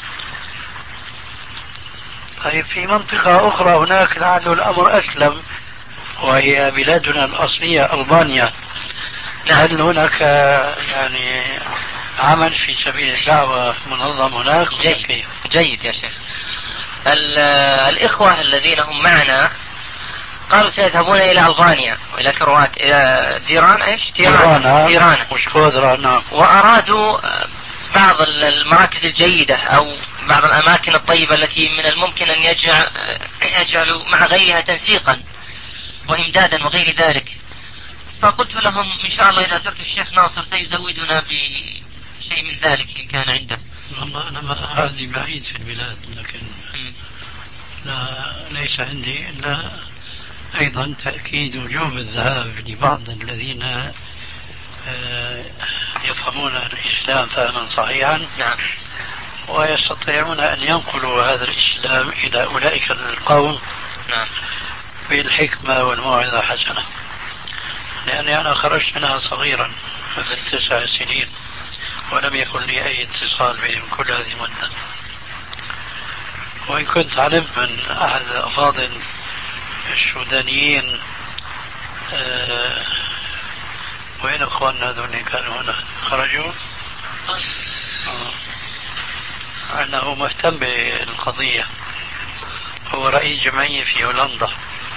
طيب في منطقة أخرى هناك لعل الأمر أسلم، وهي بلادنا الأصلية ألبانيا. نعم. هل هناك يعني عمل في سبيل الدعوة منظم هناك؟ جيد. جيد يا شيخ. الإخوة الذين هم معنا قالوا سيذهبون إلى ألبانيا وإلى كروات إلى ديران إيش تيرانا تيرانا وشكودرا. وأرادوا بعض المراكز الجيدة أو بعض الأماكن الطيبة التي من الممكن أن يجعل يجعلوا مع غيرها تنسيقا وإمدادا وغير ذلك. فقلت لهم إن شاء الله إذا زرت الشيخ ناصر سيزودنا بشيء من ذلك إن كان عنده. والله أنا ما هذه بعيد في البلاد، لكن لا ليس عندي إلا أيضا تأكيد وجوب الذهاب لبعض الذين يفهمون الإسلام فهما صحيحا. نعم. ويستطيعون أن ينقلوا هذا الإسلام إلى أولئك القوم. نعم. بالحكمة والموعظة الحسنة. لأني أنا خرجت منها صغيرا قبل تسع سنين ولم يكن لي أي اتصال بهم كل هذه المدة. وإن كنت علمت من أحد الأفاضل السودانيين أه وين أخواننا هذول كانوا هنا خرجوا أه أنه مهتم بالقضية، هو رئيس جمعية في هولندا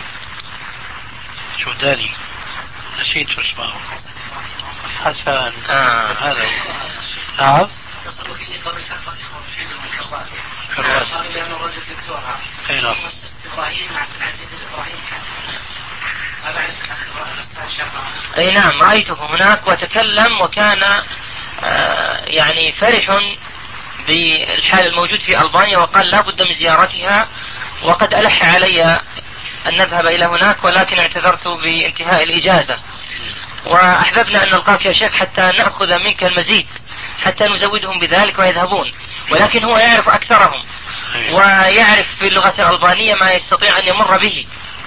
سوداني نسيت اسمه حسن. آه. هذا نعم. اتصلوا فيني قبل فترة في المحافظات. كروات. قالوا لي أنا رجل دكتوراه. أي نعم. إبراهيم عبد العزيز إبراهيم ما بعرف الأخ أي نعم رأيته هناك وتكلم وكان آه يعني فرح بالحال الموجود في ألبانيا وقال لا بد من زيارتها، وقد ألح علي أن نذهب إلى هناك ولكن اعتذرت بانتهاء الإجازة. وأحببنا أن نلقاك يا شيخ حتى نأخذ منك المزيد حتى نزودهم بذلك ويذهبون، ولكن هو يعرف أكثرهم ويعرف في اللغة الألبانية ما يستطيع أن يمر به.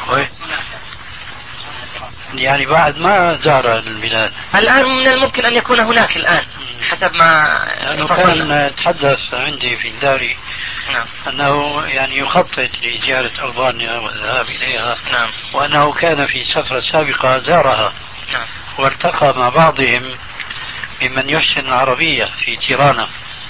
يعني بعد ما زار البلاد الآن من الممكن أن يكون هناك الآن حسب ما لأنه كان تحدث عندي في داري. نعم. أنه يعني يخطط لزيارة ألبانيا والذهاب إليها. نعم. وأنه كان في سفرة سابقة زارها. نعم. والتقى مع بعضهم ممن يحسن العربية في تيرانا،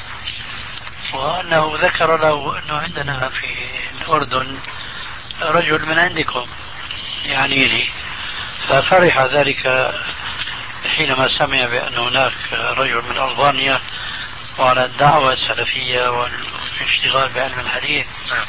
وأنه ذكر له أنه عندنا في الأردن رجل من عندكم يعني لي، ففرح ذلك حينما سمع بأن هناك رجل من ألبانيا وعلى الدعوة السلفية والاشتغال بعلم الحديث.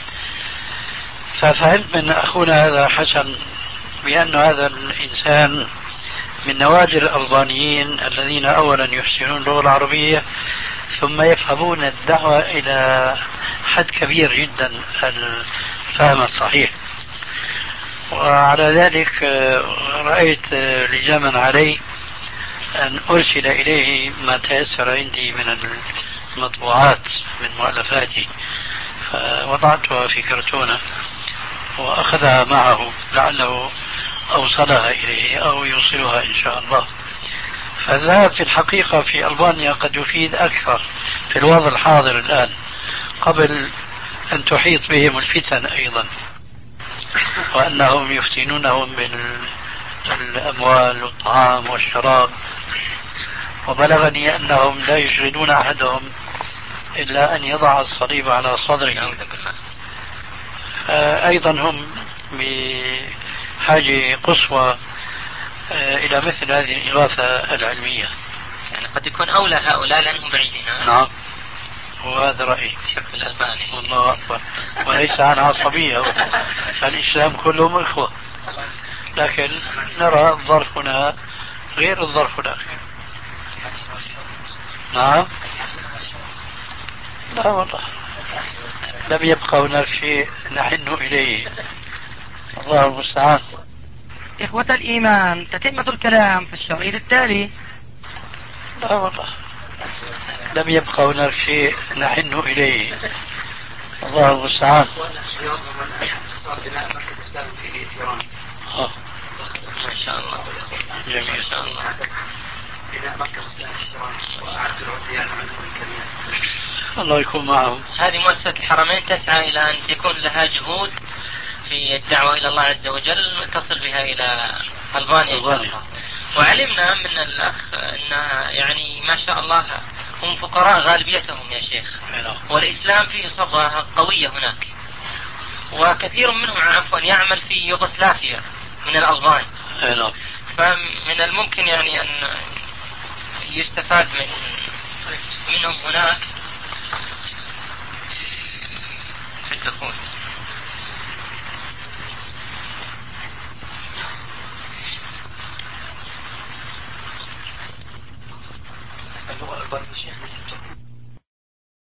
ففهمت من أخونا هذا حسن بأن هذا الإنسان من نوادر الألبانيين الذين أولا يحسنون اللغة العربية ثم يفهمون الدعوة إلى حد كبير جدا الفهم الصحيح. وعلى ذلك رأيت لزاما علي أن أرسل إليه ما تيسر عندي من المطبوعات من مؤلفاتي، فوضعتها في كرتونة وأخذها معه لعله أوصلها إليه أو يوصلها إن شاء الله. فالذهاب في الحقيقة في ألبانيا قد يفيد أكثر في الوضع الحاضر الآن قبل أن تحيط بهم الفتن أيضا، وأنهم يفتنونهم بالأموال والطعام والشراب. وبلغني أنهم لا يشغلون أحدهم إلا أن يضع الصليب على صدره. أيضا هم بحاجة قصوى إلى مثل هذه الإغاثة العلمية. يعني قد يكون أولى هؤلاء لأنهم بعيدين. نعم. وهذا رأيي. الشق الألباني. والله أكبر. وليس عن عصبية، الإسلام كلهم إخوة، لكن نرى الظرف هنا غير الظرف هناك. نعم. لا والله لم يبقى هناك شيء نحن إليه، الله المستعان. إخوة الإيمان، تتمة الكلام في الشريط التالي. لا والله لم يبقى هناك شيء نحن إليه، الله المستعان. ما شاء الله. جميل. ما شاء الله. الله يكون معهم. هذه مؤسسة الحرمين تسعى إلى أن تكون لها جهود في الدعوة إلى الله عز وجل، تصل بها إلى ألبانيا إن شاء الله. وعلمنا من الأخ أن يعني ما شاء الله هم فقراء غالبيتهم يا شيخ، والإسلام فيه صبغة قوية هناك، وكثير منهم عفوا يعمل في يوغوسلافيا من الألبان، فمن الممكن يعني أن يستفاد من منهم هناك في الدخول. اللغة الألبانية شيخ